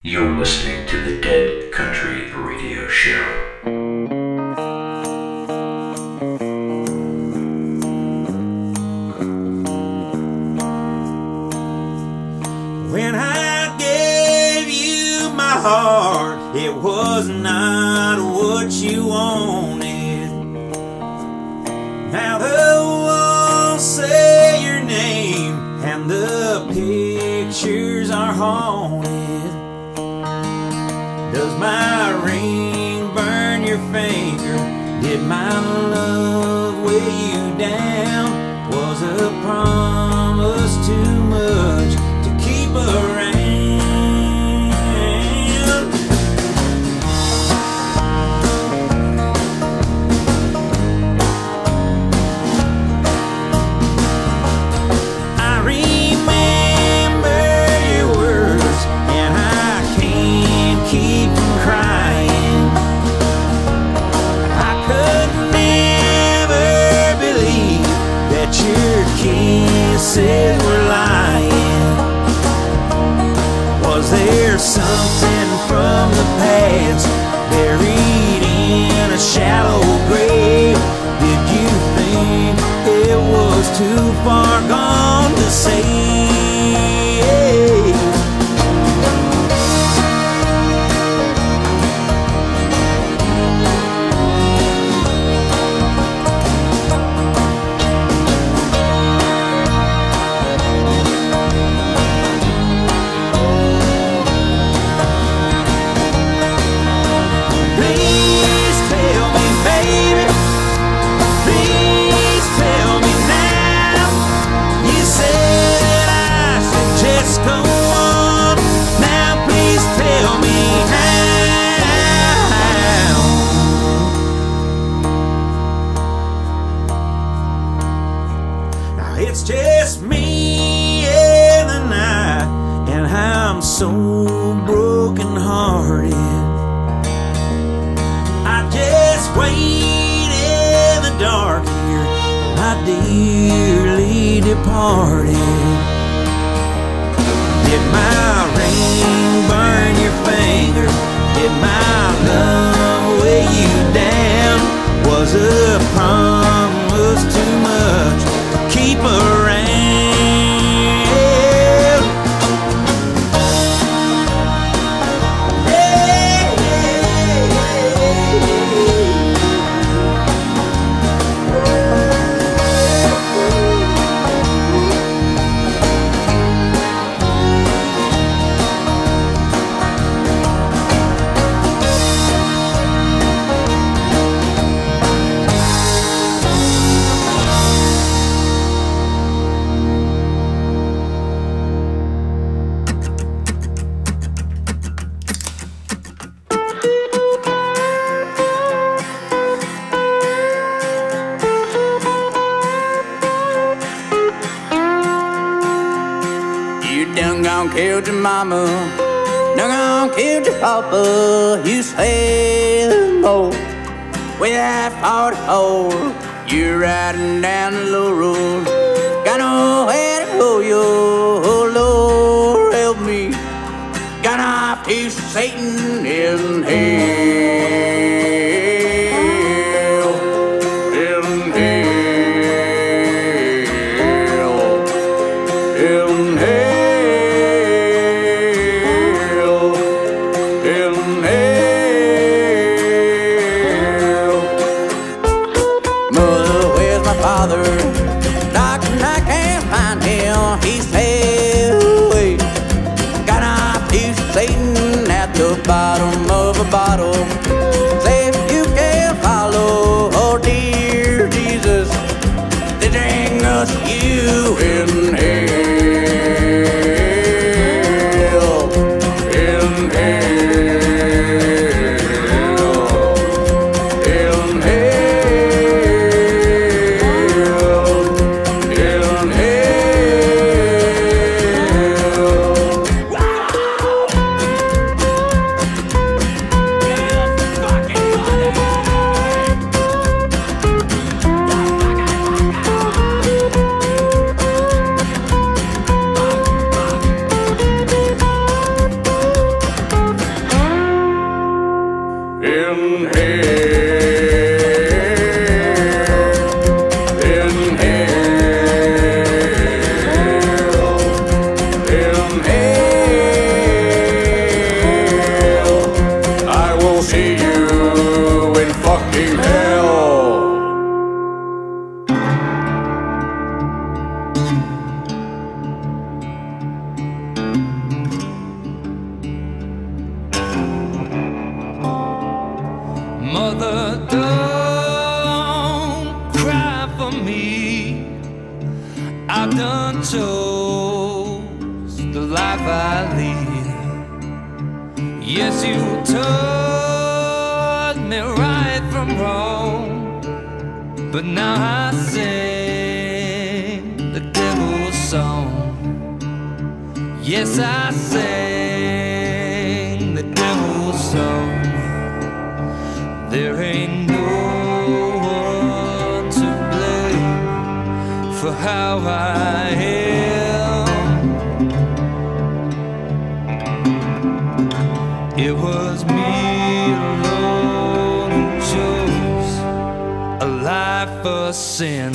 You're listening to the Dead Country Radio Show. When I gave you my heart, it was not what you wanted. Now the walls say your name and the pictures are haunted. Does my ring burn your finger? Did my love weigh you down? Was a promise too much to keep around? I remember your words and I can't keep from crying. I could never believe that your kisses were lying. Was there something from the past buried in a shallow grave? Did you think it was too far gone to save? Please tell me, baby. Please tell me now. You said I should just go on. Now please tell me how. Now it's just me and the night, and I'm so broken hearted. I just wait in the dark here, my dearly departed. Did my ring burn your finger? Did my love weigh you down? Was a promise too much to keep around? You done gone killed your mama, done gone killed your papa. You say no with that hard hole. You're riding down the low road, got nowhere to go. You, oh Lord, help me. Got a piece of Satan in hell, in hell, in hell, in hell. Mother, where's my father? Doctor, I can't find him. He's hell away. Got a piece of Satan at the bottom of a bottle. Say if you can follow, oh dear Jesus, they bring us you in hell, in hell, in hell, in hell. chose the life I lead. Yes, you taught me right from wrong, but now I sing the devil's song. Yes, I sing the devil's song. There ain't no one to blame for how I am. It was me alone who chose a life of sin.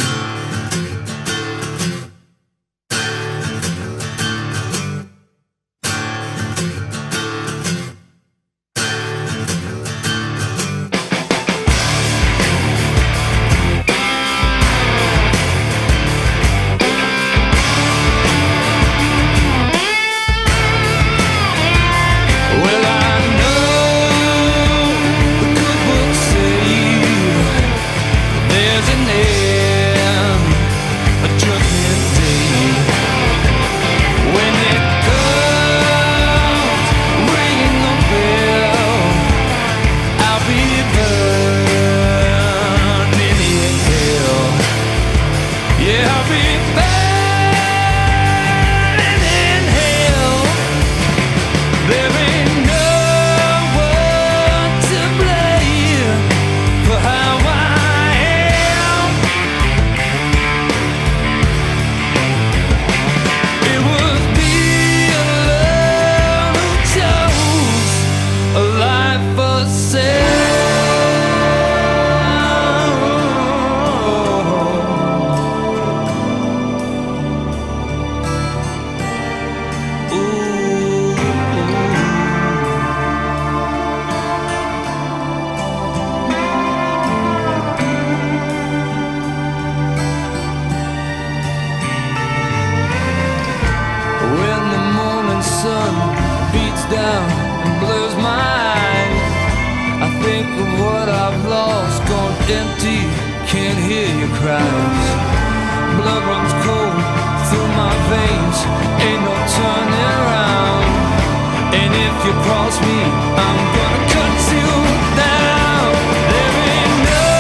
Empty, can't hear your cries. Blood runs cold through my veins, ain't no turning around. And if you cross me, I'm gonna cut you down. There ain't no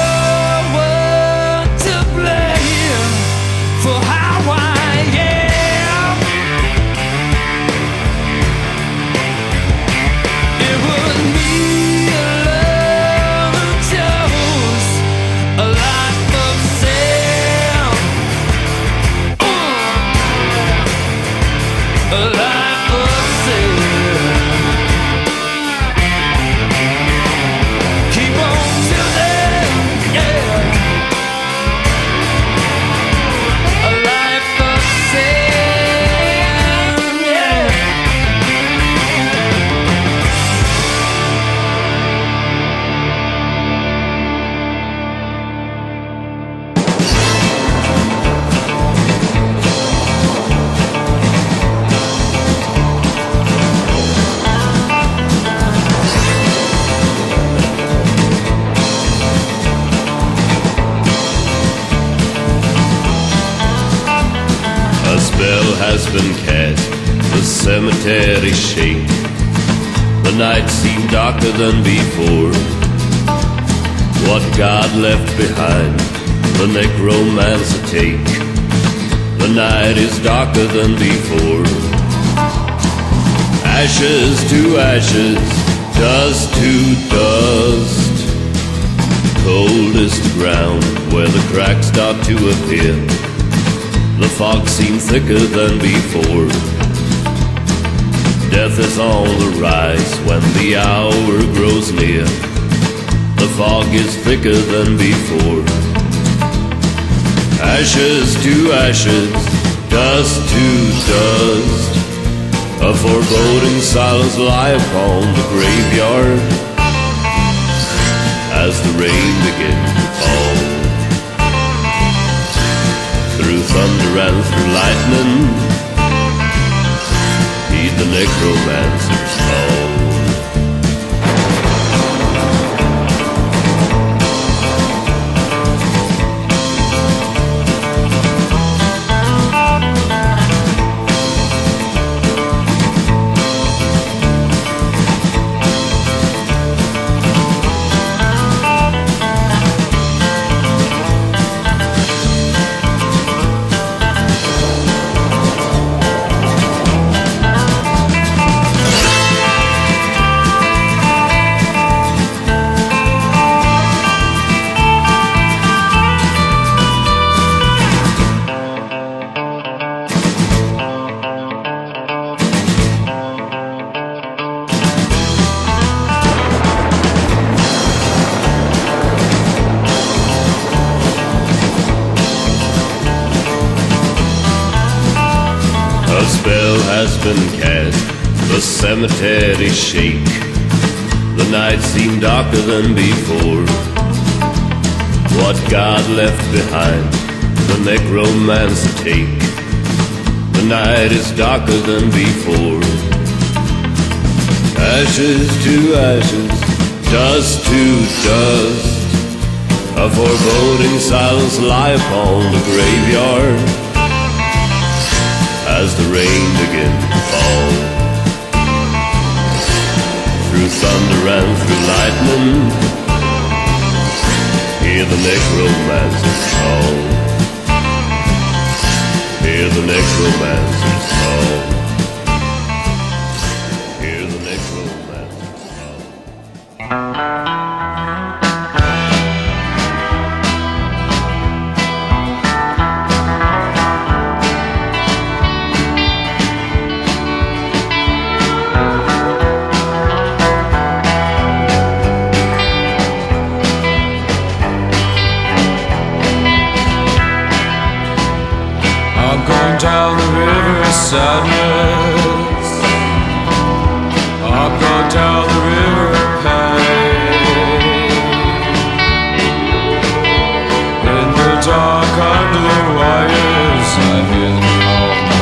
one to blame for how I am. It was me alone who chose a life of sin. A life of sin. Keep on chilling, yeah. A life of sin, yeah. A spell has been cast, the cemetery shake. The night seemed darker than before. What God left behind, the necromancer take. The night is darker than before. Ashes to ashes, dust to dust. Cold is the ground where the cracks start to appear. The fog seems thicker than before. Death is on the rise when the hour grows near. The fog is thicker than before. Ashes to ashes, dust to dust. A foreboding silence lie upon the graveyard as the rain begins to fall. Through thunder and through lightning, heed the necromancer's call. spell has been cast, the cemetery shake. The night seemed darker than before. What God left behind, the necromancer take. The night is darker than before. Ashes to ashes, dust to dust. A foreboding silence lie upon the graveyard as the rain begins to fall. Through thunder and through lightning, hear the necromancer's call. Hear the necromancer's call. Hear the necromancer's call. Down the river of sadness, I'll go down the river of pain. In the dark under the wires, I hear them call my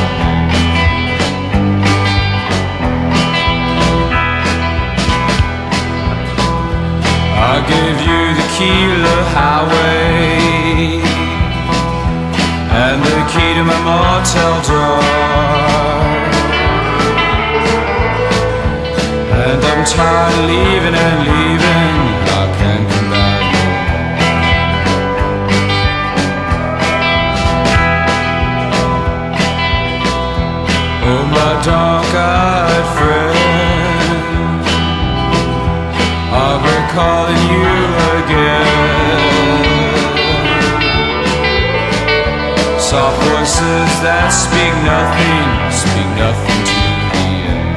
name. I gave you the key to the highway and the key to my motel door, and I'm tired of leaving and leaving. I can't come back no more. Oh, my dark-eyed friend, I'll be calling you again. Soft voices that speak nothing to the end.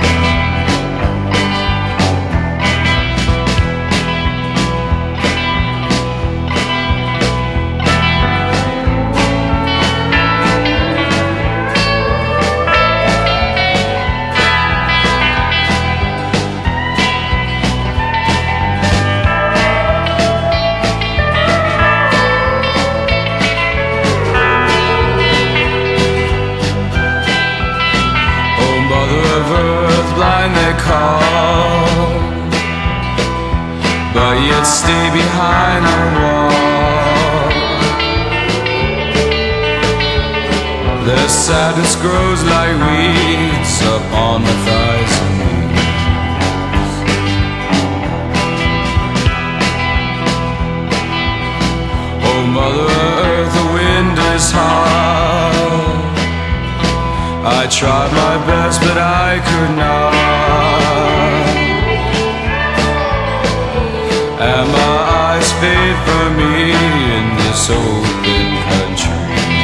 Blind they call, but yet stay behind the wall. Their sadness grows like weeds upon the thighs and knees. Oh, Mother Earth, the wind is hard. I tried my best, but I could not. And my eyes fade from me in this open country.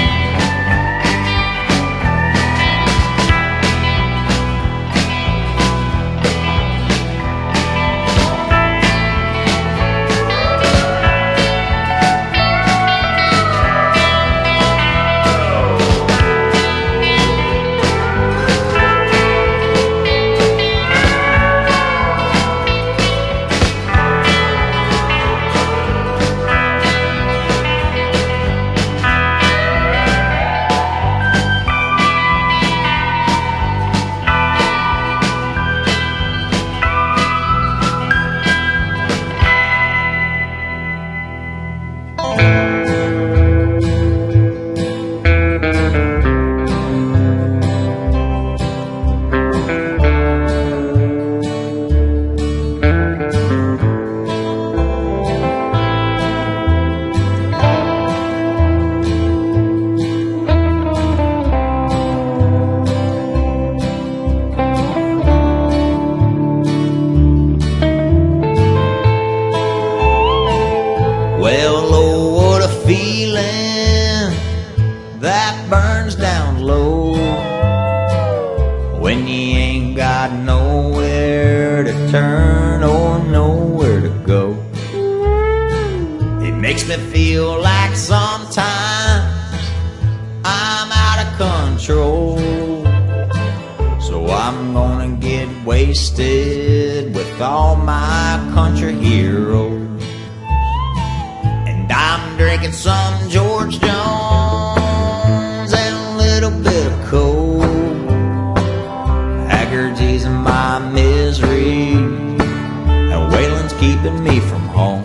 turn or nowhere to go. It makes me feel like sometimes I'm out of control. wasted with all my country heroes. And I'm drinking some George Jones and a little bit of coke. Haggerty's in my misery, and Waylon's keeping me from home.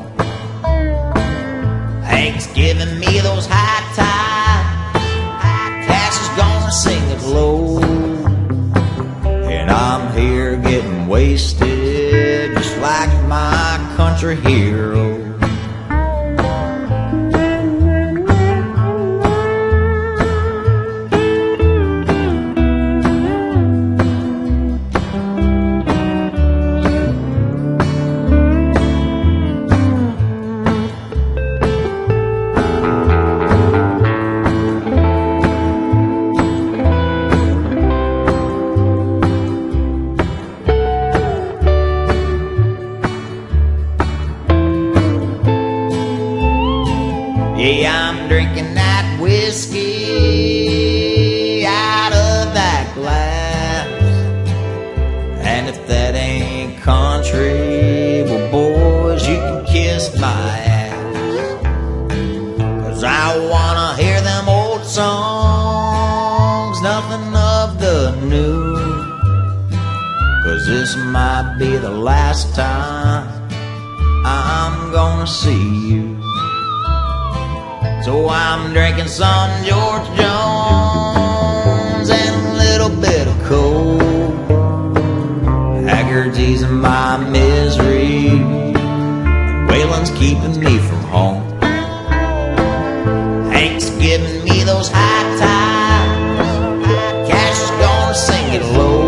Hank's giving me those high tides, Cash is gonna sing it low. And I'm here getting wasted, just like my country hero. Yeah, I'm drinking that whiskey out of that glass. And if that ain't country, well boys, you can kiss my ass. 'Cause I wanna hear them old songs, nothing of the new. 'Cause this might be the last time I'm gonna see you. So I'm drinking some George Jones and a little bit of coke. Haggerty's in my misery, and Waylon's keeping me from home. Hank's giving me those high tides, Cash is gonna sing it low.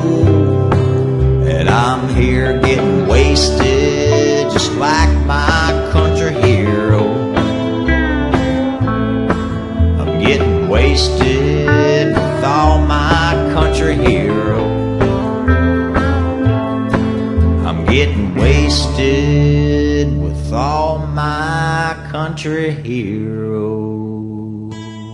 And I'm here getting wasted, just like my country hero. Getting wasted with all my country heroes. I'm getting wasted with all my country heroes.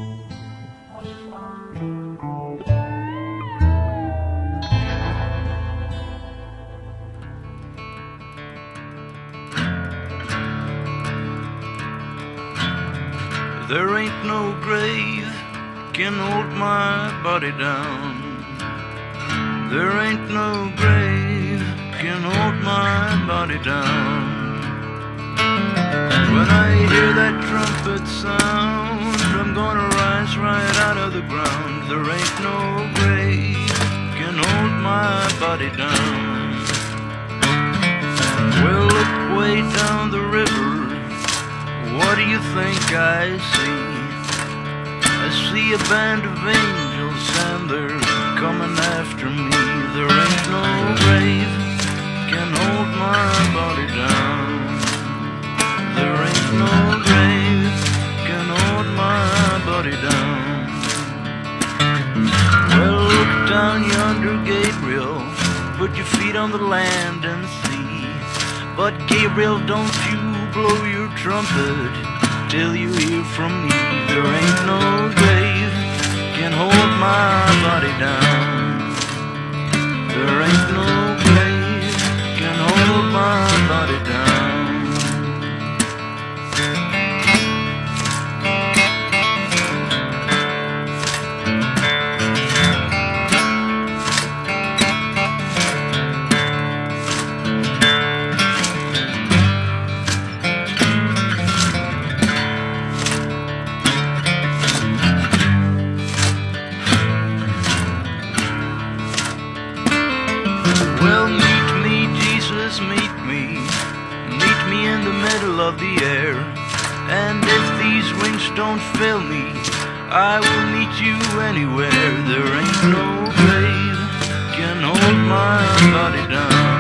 There ain't no grave can hold my body down. There ain't no grave can hold my body down. When I hear that trumpet sound, I'm gonna rise right out of the ground. There ain't no grave can hold my body down. Well, look way down the river. What do you think I see? I see a band of angels and they're coming after me. There ain't no grave can hold my body down. There ain't no grave can hold my body down. Well, look down yonder, Gabriel. Put your feet on the land and see. But Gabriel, don't you blow your trumpet till you hear from me. There ain't no grave can hold my body down. There ain't no grave can hold my body down. Well, meet me, Jesus, meet me in the middle of the air. And if these wings don't fill me, I will meet you anywhere. There ain't no grave can hold my body down.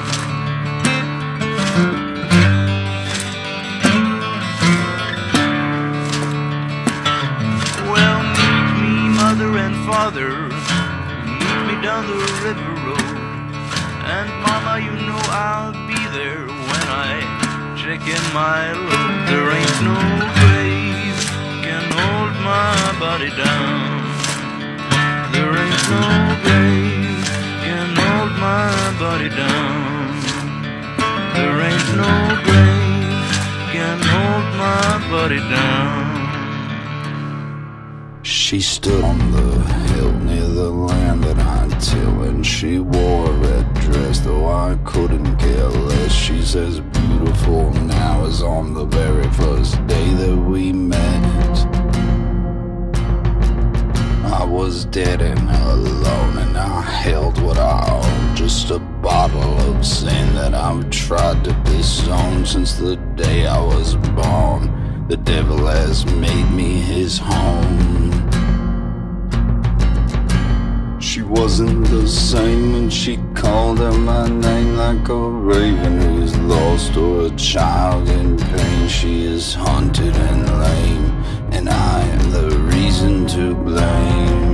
Well, meet me, mother and father, meet me down the river road. And mama, you know I'll be there when I check in my load. There ain't no grave can hold my body down. There ain't no grave can hold my body down. There ain't no grave can hold my body down. She stood on the hill near the land that I'd till, and she wore a red dress, though I couldn't care less. She's as beautiful now as on the very first day that we met. I was dead and alone, and I held what I owned, just a bottle of sin that I've tried to disown since the day I was born. The devil has made me his home. She wasn't the same when she called out my name, like a raven who's lost or a child in pain. She is haunted and lame, and I am the reason to blame.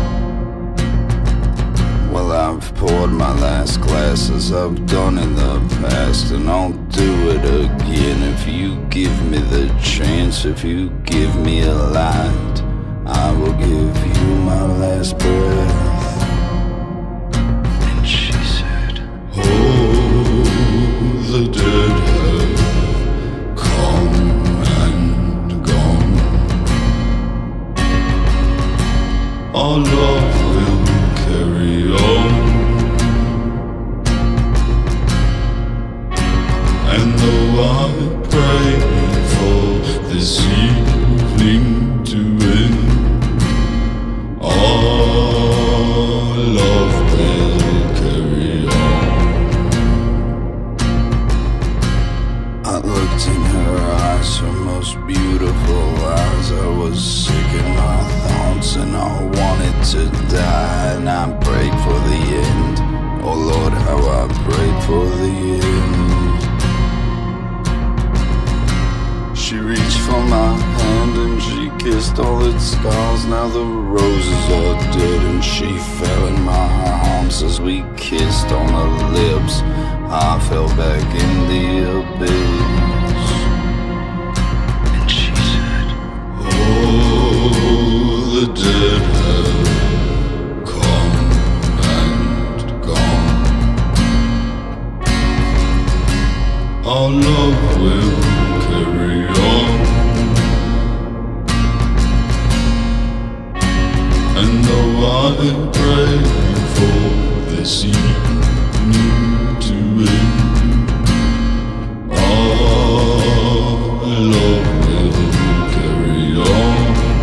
Well, I've poured my last glass as I've done in the past, and I'll do it again if you give me the chance. If you give me a light, I will give you my last breath. And she said, Oh, the dead have come and gone. Our love will carry on. And though I pray for this evening to end, our love will carry on. I looked in her eyes, her most beautiful eyes. I was sick in my thoughts and I wanted to die, and I prayed for the end. Oh Lord, how I prayed for the end. She reached for my hand and she kissed all its scars. Now the roses are dead and she fell in my arms. As we kissed on her lips, I fell back in the abyss. and she said, Oh, the dead have come and gone. Our love will carry on. And though I pray for this evening to end, our love will carry on.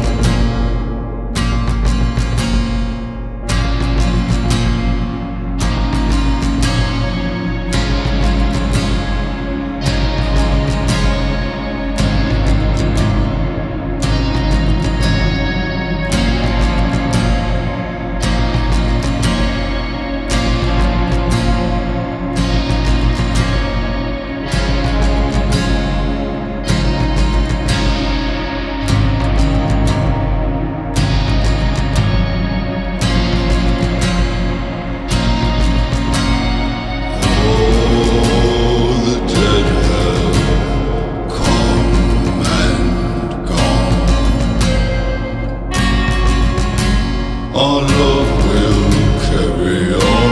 Our love will carry on.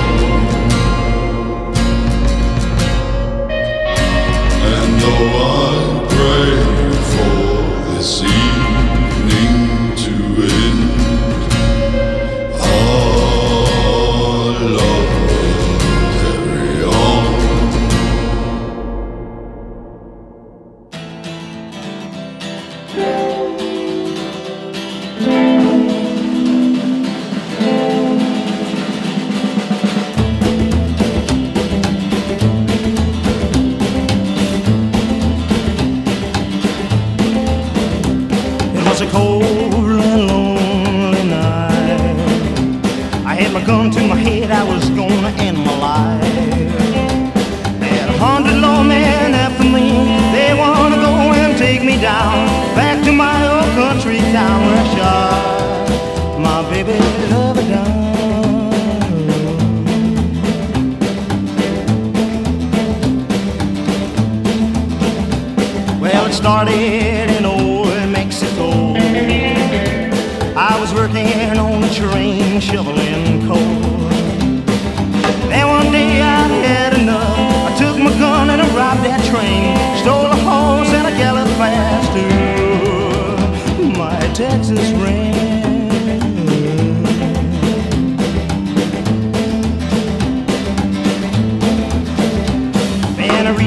And though I pray for this evening to end, our love will carry on. It was a cold and lonely night. I had my gun to my head, I was gonna end my life. They had 100 lawmen after me. They wanna go and take me down, back to my old country town where I shot my baby lover down. Well, it started in old Mexico. I was working on a train shoveling coal. Then one day I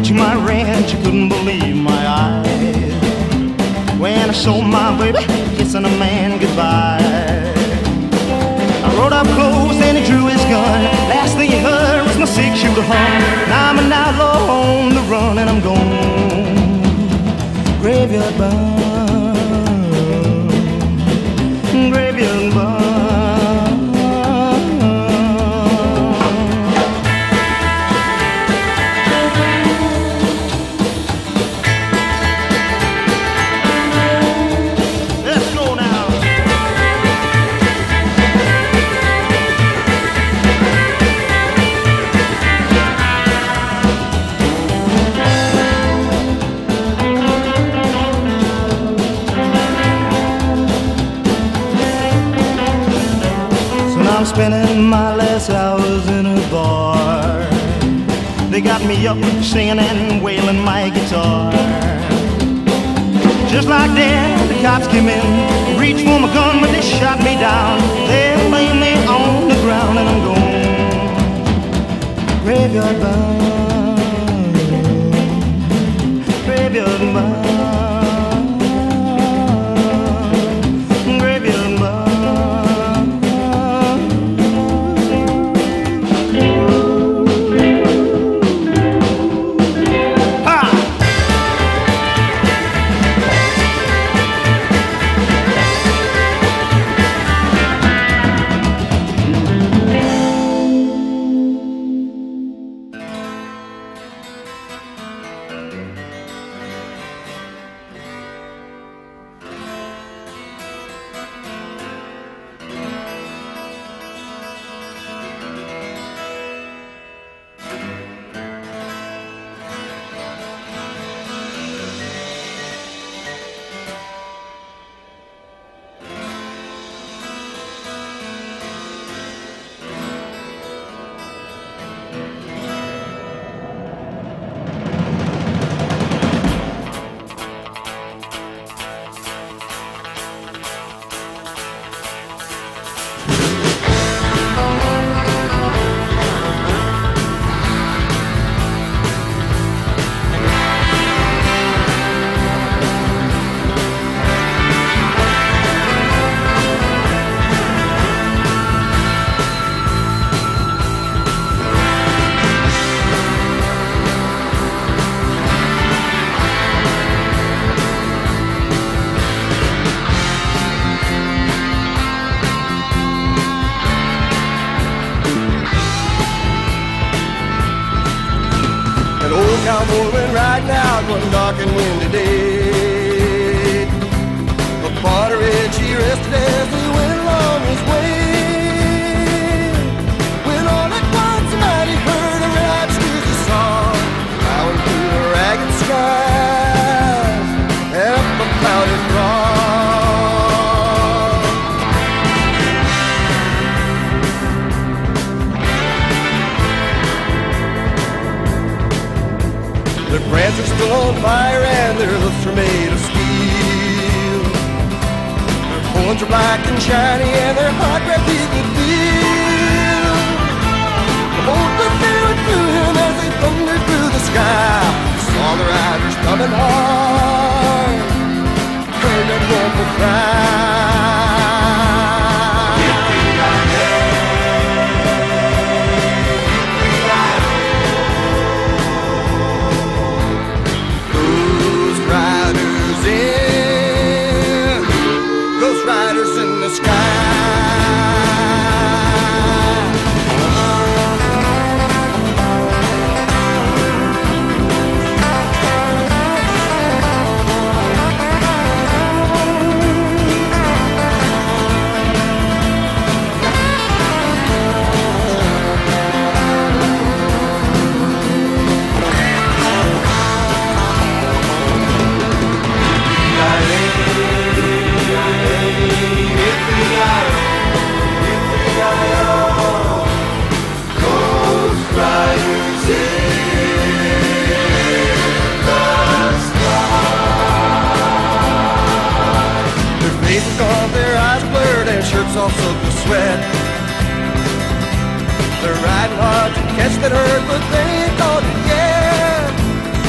reached my ranch, I couldn't believe my eyes when I saw my baby kissing a man goodbye. I rode up close and he drew his gun. Last thing he heard was my six-shooter hum. Now I'm an outlaw on the run and I'm gone. Graveyard bound, graveyard bound. I'm spending my last hours in a bar. They got me up singing and wailing my guitar. Just like that, the cops came in, reached for my gun, but they shot me down. They laid me on the ground and I'm gone. Graveyard bound, graveyard bound. Cowboy went riding out one dark and windy day. Upon a ridge he rested as he went along his way. When all at once a night he heard a rap steezy song, plowing through the ragged skies and up a clouded rock. Their brands are still on fire and their hoofs are made of steel. Their horns are black and shiny and their hot breath he could feel. The bolt that went through him as they thundered through the sky. Saw the riders coming hard, heard that woeful cry. Riders in the sky. Shirts all soaked with sweat. They're riding hard to catch that herd, but they ain't caught it yet.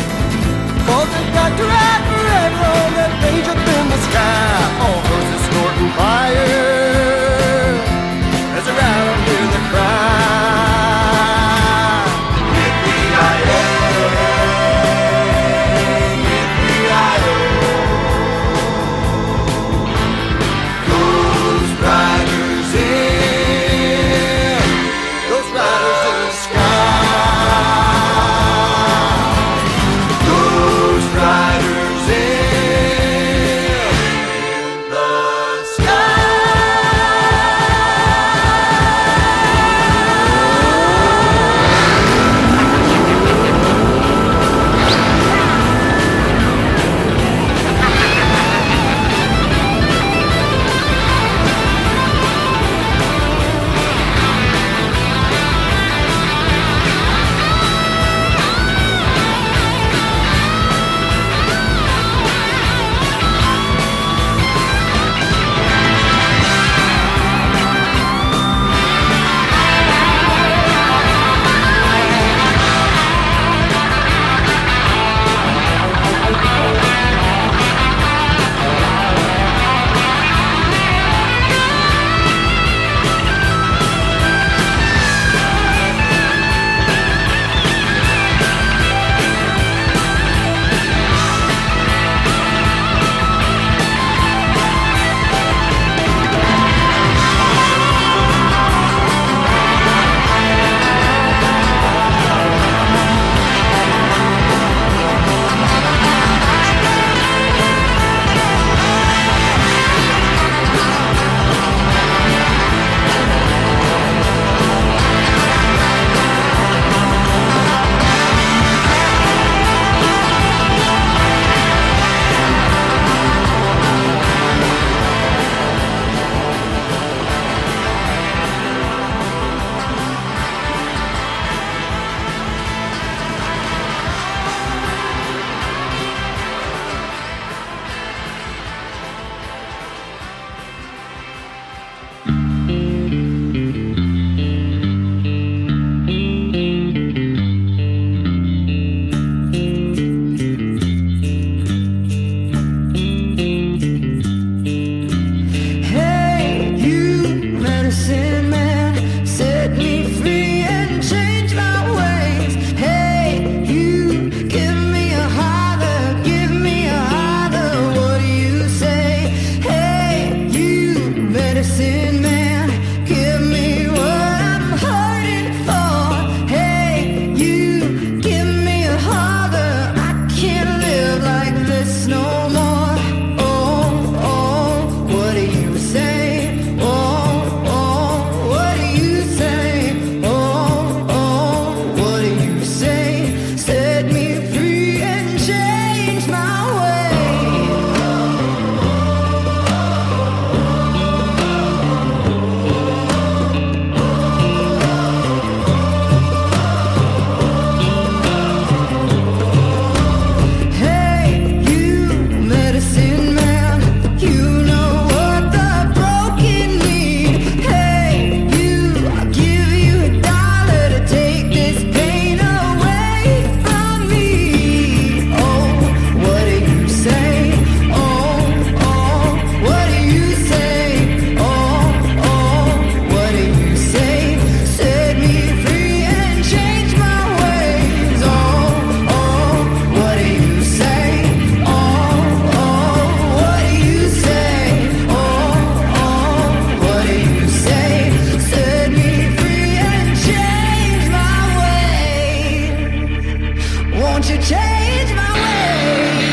Won't you change my ways?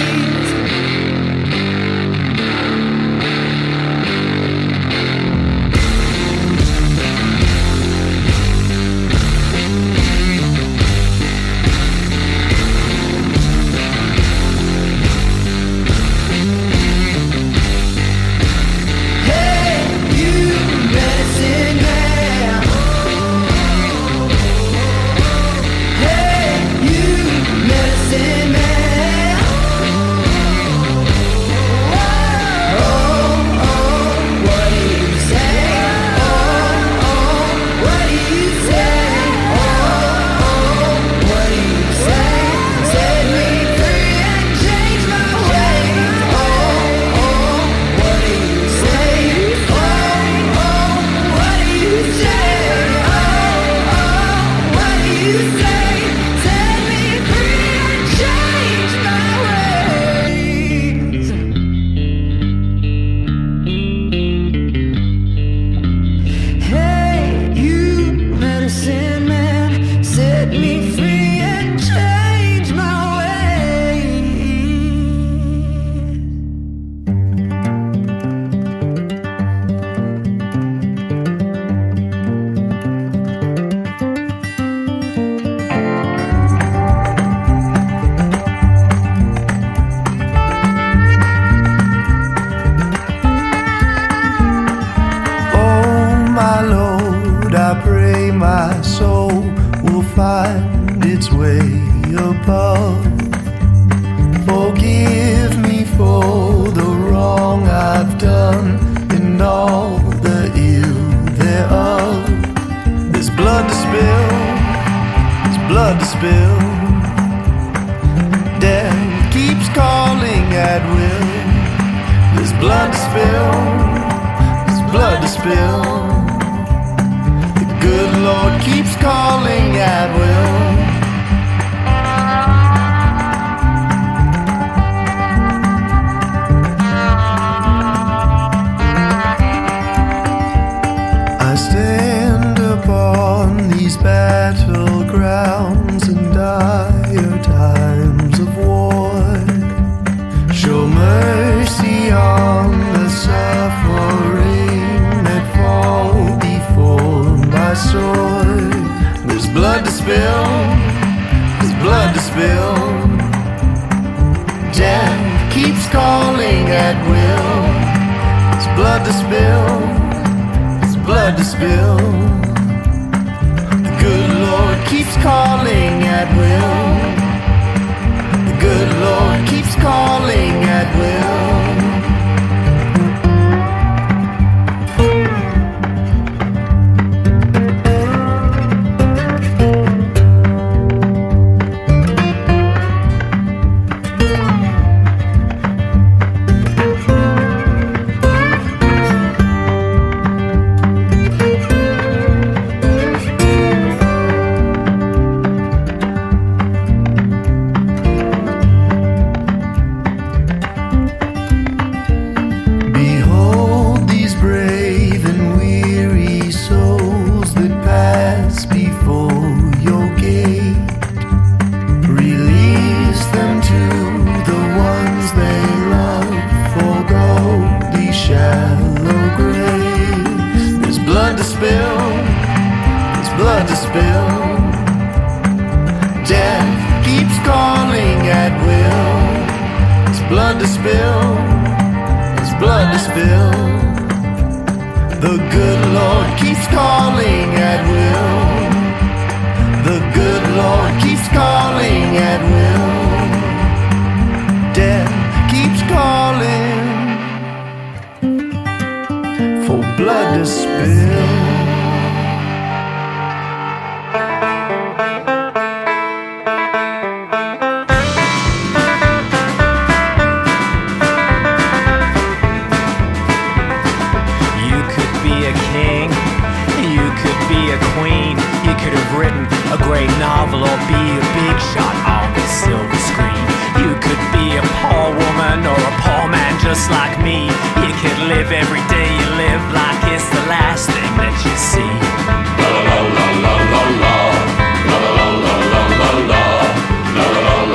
Just like me, you could live every day you live like it's the last thing that you see. La la la la la la la la la la la la la la la.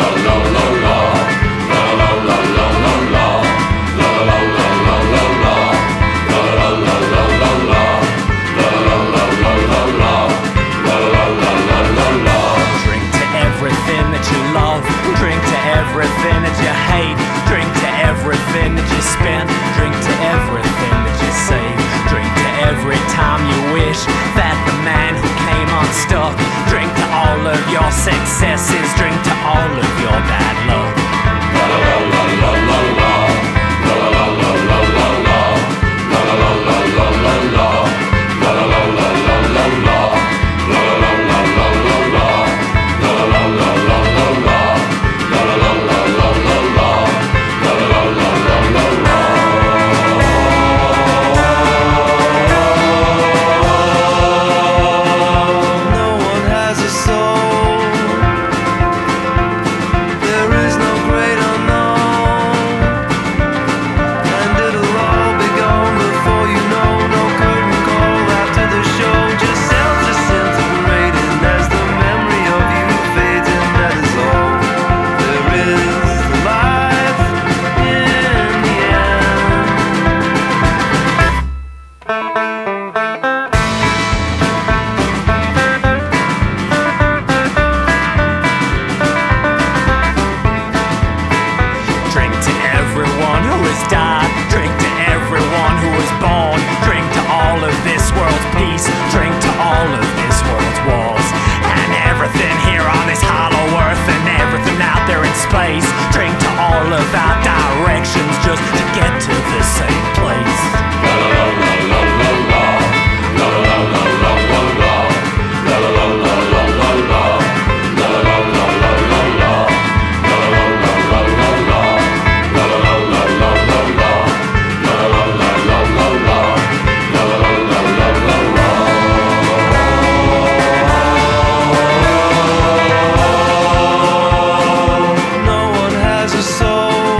everything that you love. Drink to everything that you hate. Drink to everything that you spent. Drink to everything that you save. Drink to every time you wish that the man who came unstuck. Drink to all of your successes. Drink to all of your bad luck. La la la la la la la. La la la la la la la. La la la la la la la. La la la la la la la. La la la la la la la. La la la la la la la. La la la la la la la. La la la la la la la. No one has a soul. There is no great unknown, and it'll all be gone before you know. No curtain call after the show, just self-disintegrating as the memory of you fades, and that is all. There is life in the end. Drink to everyone who has died. Drink to everyone who was born. Drink to all of this world's peace. Drink to all of this world's wars. And everything here on this hollow earth, and everything out there in space. Drink to all of our directions just to get to the same place. La la la la la la la. La la la la la la la. La la la la la la la. La la la la la la la. La la la la la la la. La la la la la la la. La la la la la la la. La la la la la la la. No one has a soul.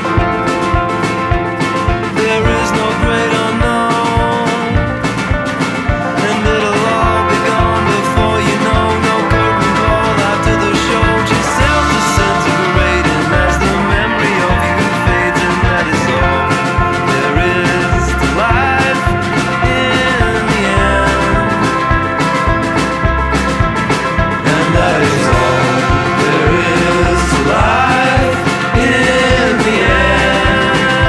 There is no great unknown, and it'll all be gone before you know. No curtain call after the show, just self-disintegrating as the memory of you fades, and that is all. There is life in the end, and that is all. There is life in the end.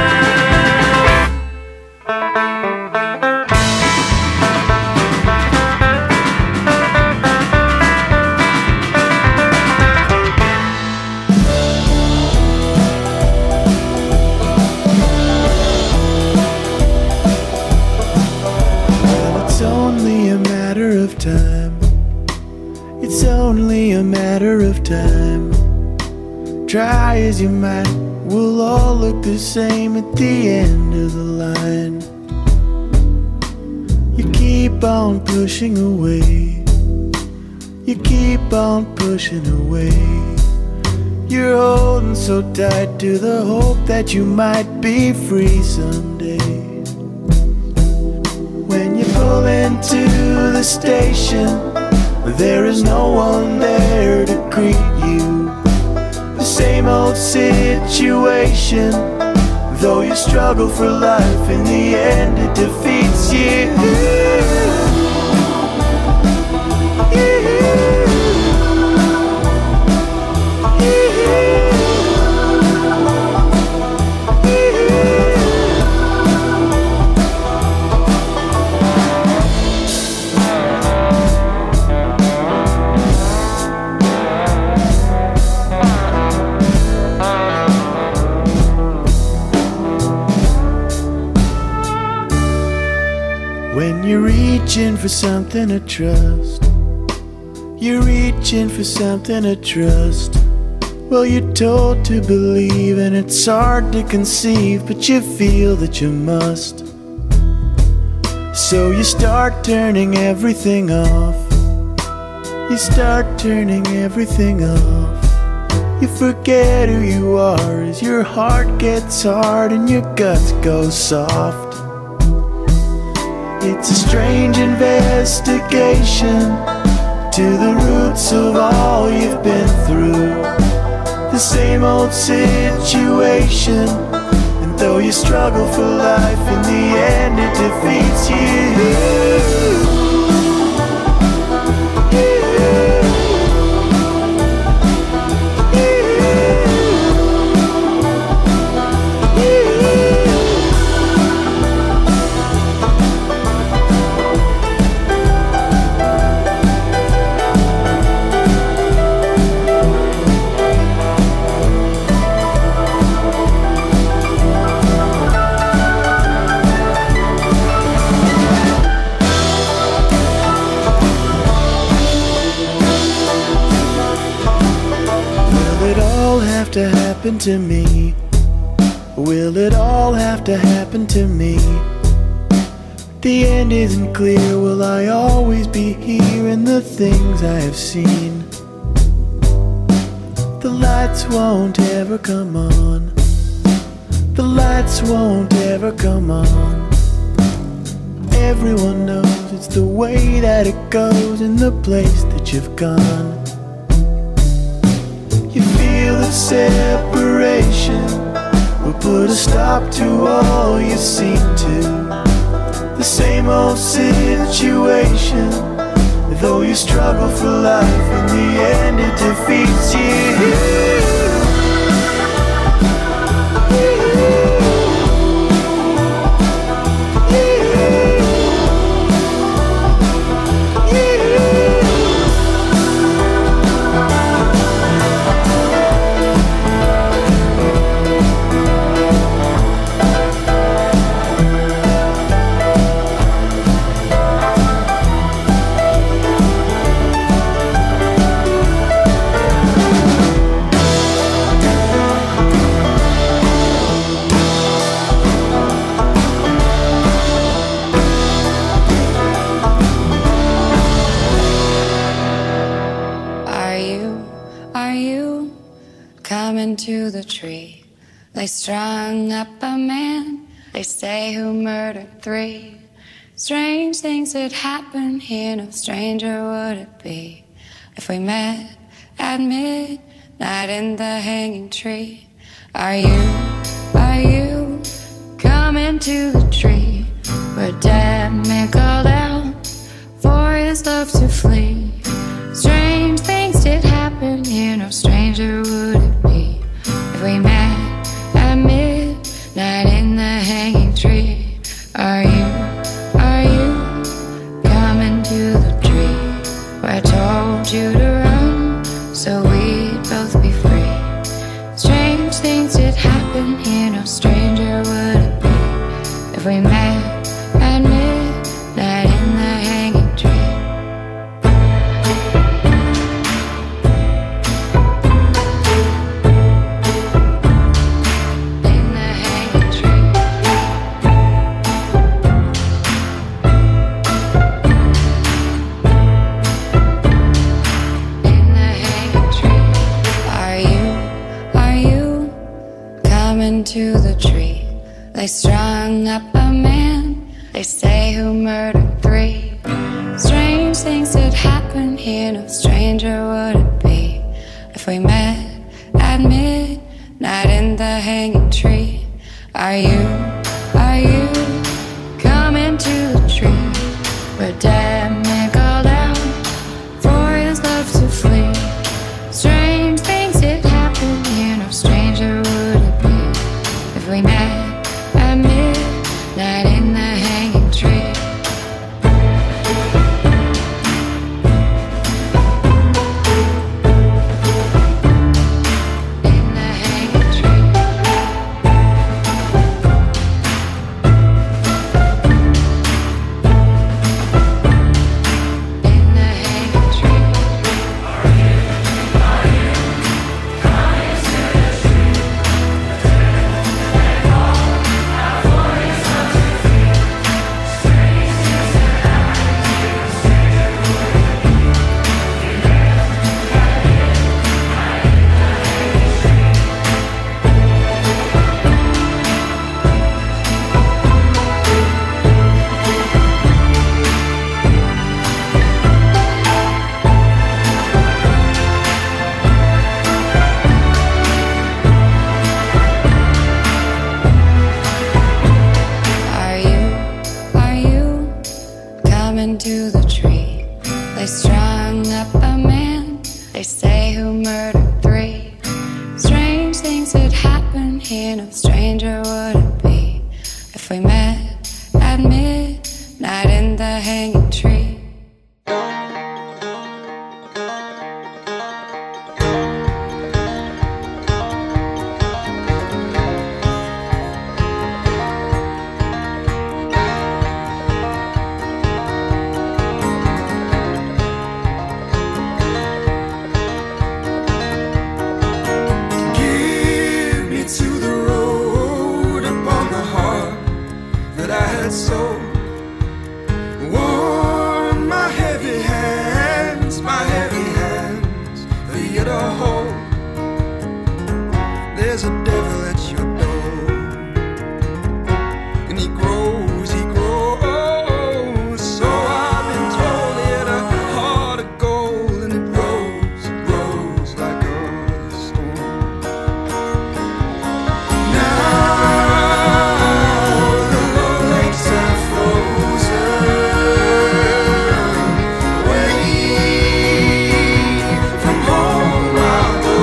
It's only a matter of time. It's only a matter of time. Try as you might, we'll all look the same at the end of the line. You keep on pushing away. You keep on pushing away. You're holding so tight to the hope that you might be free someday. When you pull into the station, there is no one there to greet you. The same old situation, though you struggle for life, in the end it defeats you. When you're reaching for something to trust, you're reaching for something to trust. Well, you're told to believe, and it's hard to conceive, but you feel that you must. So you start turning everything off. You start turning everything off. You forget who you are as your heart gets hard and your guts go soft. It's a strange investigation to the roots of all you've been through. The same old situation, and though you struggle for life, in the end it defeats you. all have to happen to me? Will it all have to happen to me? The end isn't clear. Will I always be here in the things I have seen? The lights won't ever come on. The lights won't ever come on. Everyone knows it's the way that it goes in the place that you've gone. You feel the separation will put a stop to all you seem to. The same old situation, though you struggle for life, in the end it defeats you. To the tree, they strung up a man, they say, who murdered 3. Strange things that happen here, no stranger would it be if we met at midnight in the hanging tree. Are you coming to the tree where dead man called out for his love to flee? Strange things did happen here, no stranger would it be if we met at midnight in the hanging tree. Are you coming to the tree where I told you to run so we'd both be free? Strange things did happen here, no stranger would it be if we met at midnight in the hanging tree. To the tree, they strung up a man, they say, who murdered 3. Strange things that happen here, no stranger would it be if we met at midnight in the hanging tree. Are you coming to the tree where dead man called out for his love to flee? Strange things that happen here, no stranger would it be if we met at midnight in the hanging tree. In the hanging tree. In the hanging tree. To the tree, they strung up a man, they say, who murdered 3. Strange things that happen here, no stranger would it be if we met at midnight in the hanging tree. There's a devil at your door, and he grows, he grows. So I've been told he had a heart of gold, and it grows, grows like a stone. Now the low lakes are frozen, away from home I'll go.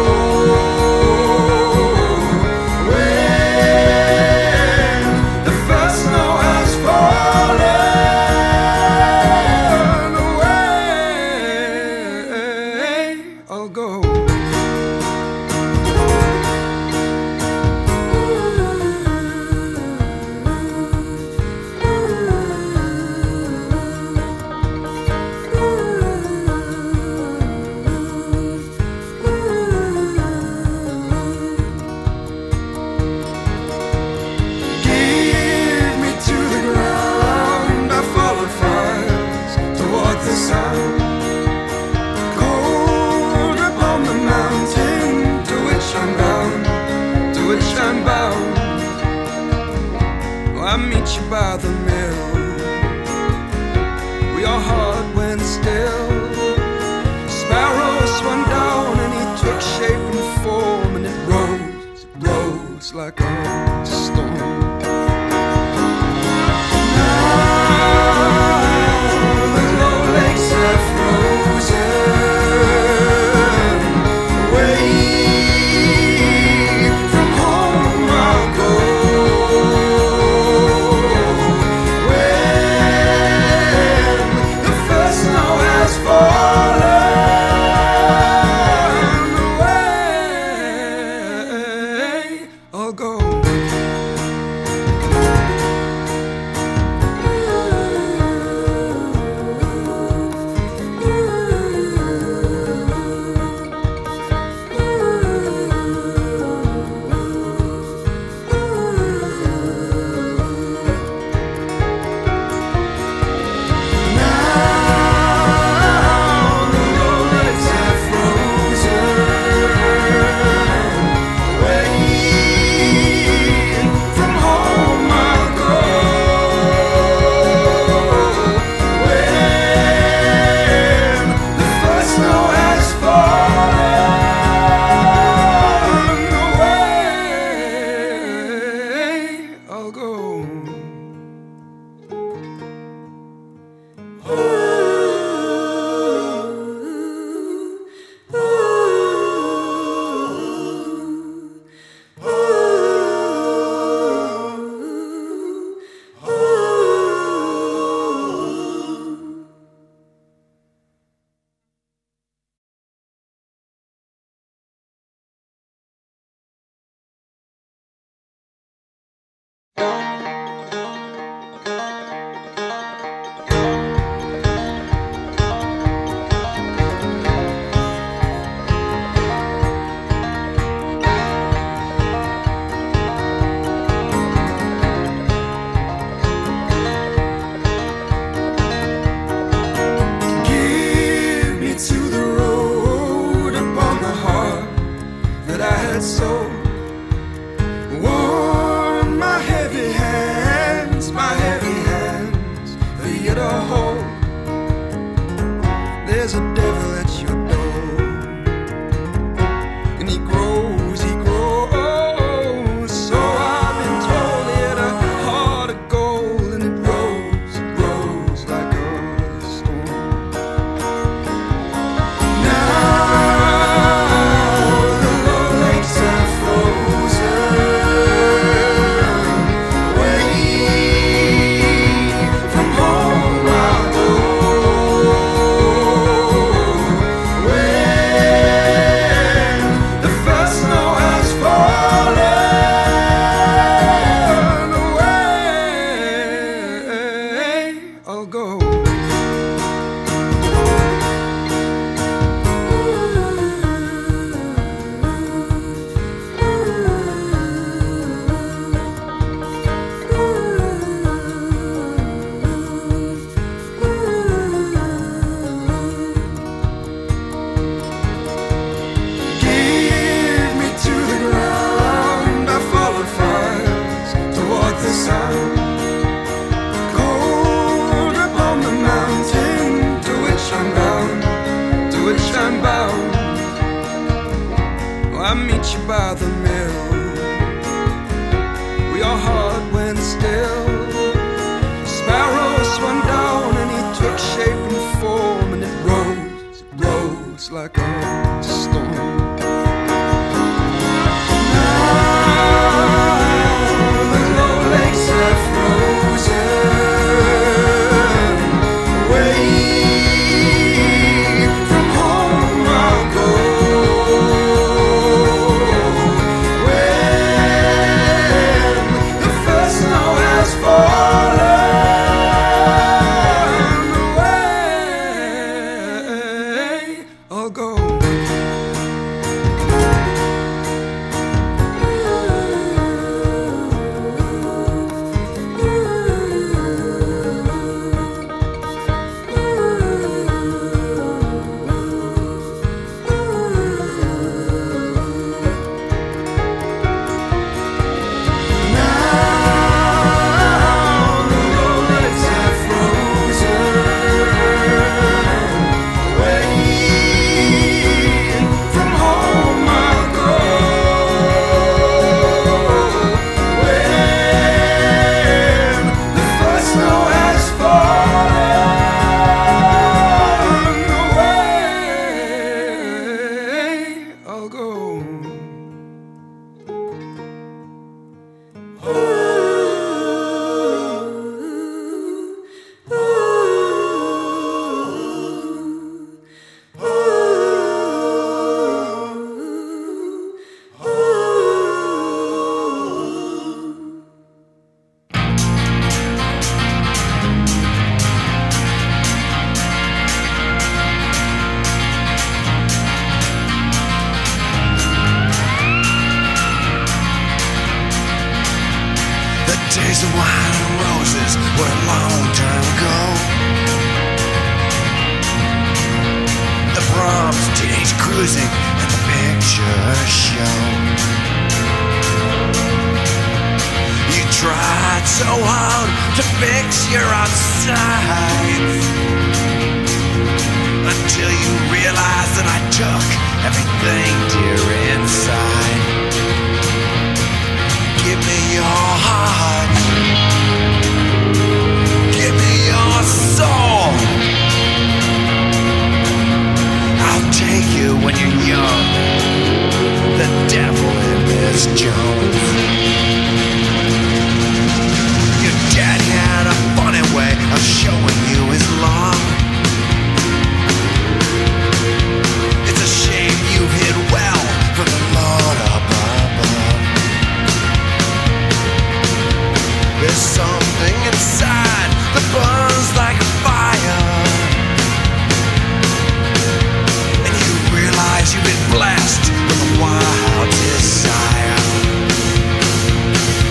I meet you by the mill, where your heart went still. Sparrow swung down and he took shape and form, and it rose like a storm. Now the low lakes are frozen, away from home I'll go. There's a devil at your door, and he grows, he grows. So I've been told he had a heart of gold, and it grows, grows like a stone. Now the low lakes are frozen. I meet you by the mill where your heart went still. Sparrow swung down and he took shape and form, and it rose like a storm. days of wine and roses were a long time ago. The proms, teenage cruising, and the picture show. You tried so hard to fix your outside, until you realized that I took everything dear inside. Give me your heart, give me your soul. I'll take you when you're young, the devil in Miss Jones. Your daddy had a funny way of showing you his love. It's a shame you've hid well from the Lord up above. There's something inside that burns like a fire, and you realize you've been blessed with a wild desire.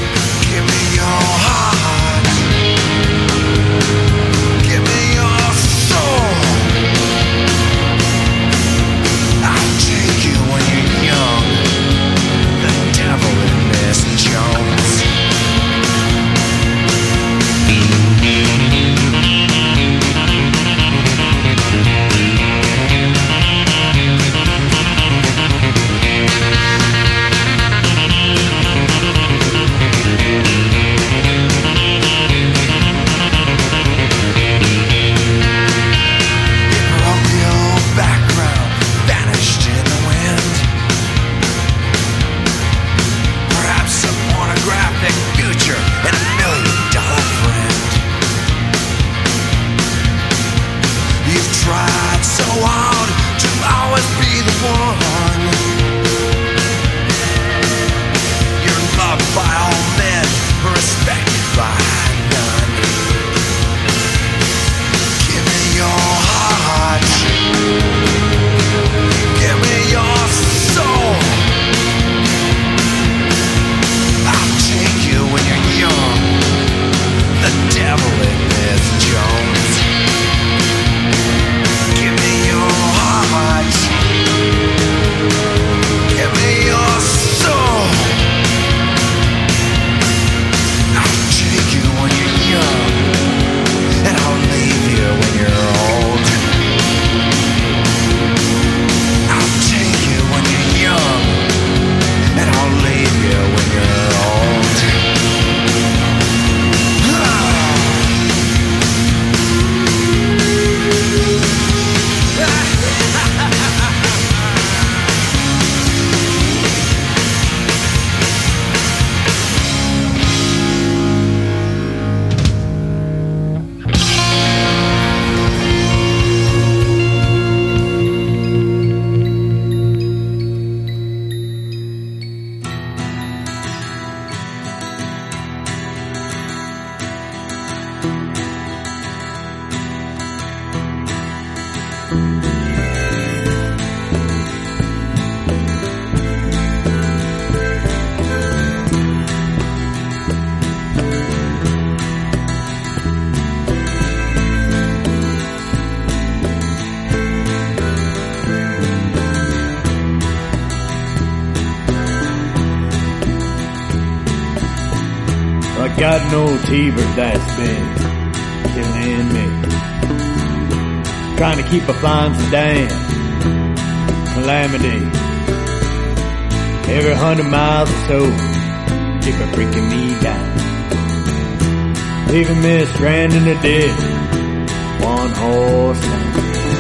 got an old T-bird that's been killing me. Trying to keep a flying so damn calamity. Every 100 miles or so, keep it freaking me down. Leaving me stranded in a dead one horse town.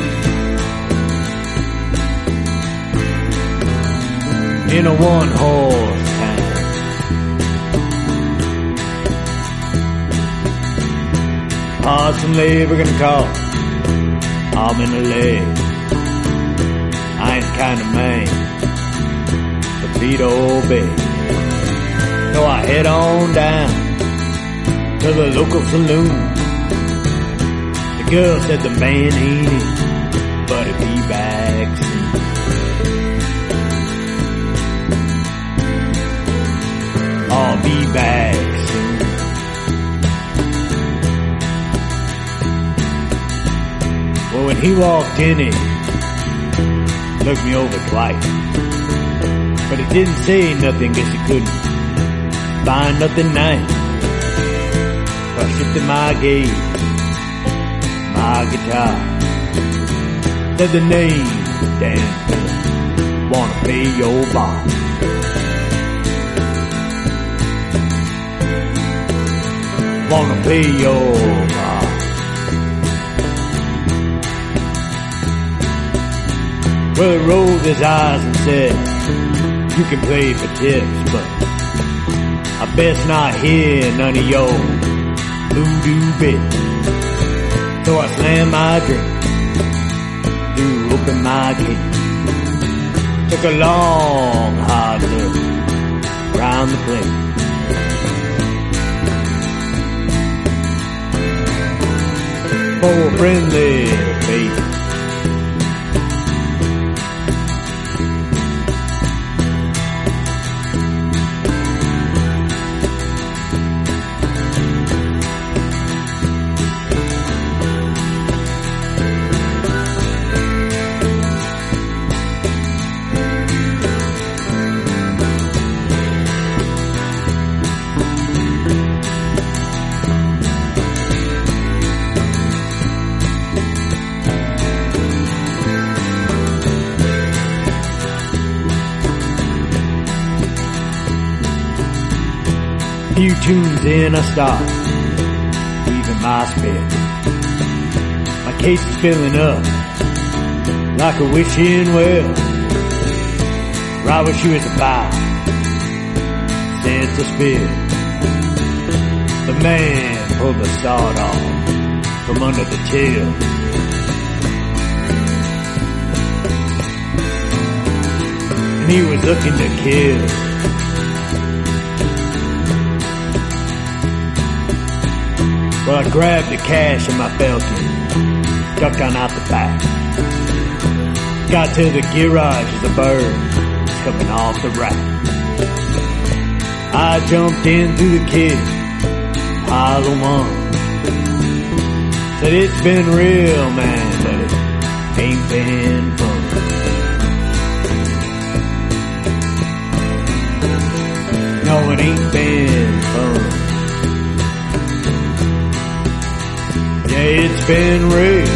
In a one horse town. Odds and labor gonna call. I'm in the leg. I ain't the kind of man to feed old big. So I head on down to the local saloon. The girl said the man ain't in, but he'll be back soon. I'll be back soon. Well, when he walked in, he looked me over twice, but he didn't say nothing, guess he couldn't find nothing nice. So I shifted my gaze, my guitar, said the name, Dan Phillips, wanna pay your bar. Wanna pay your bar. Well, he rolled his eyes and said, you can play for tips, but I best not hear none of your voodoo bits. So I slammed my drink, threw open my gate, took a long, hard look round the place. For a friendly face. Few tunes in, I stop, leaving my spit. My case is filling up like a wishing well. Right where she was about, sense of spirit. The man pulled the sawed off from under the tail. And he was looking to kill. Well, I grabbed the cash in my Falcon, ducked on out the back. Got to the garage as a bird coming off the rack. I jumped in through the kids, pile of one. Said it's been real, man, but it ain't been fun. No, it ain't been fun. Yeah, it's been real,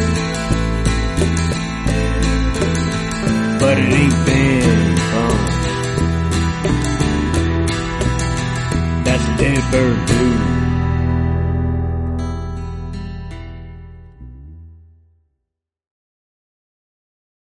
but it ain't been fun. That's a dead bird.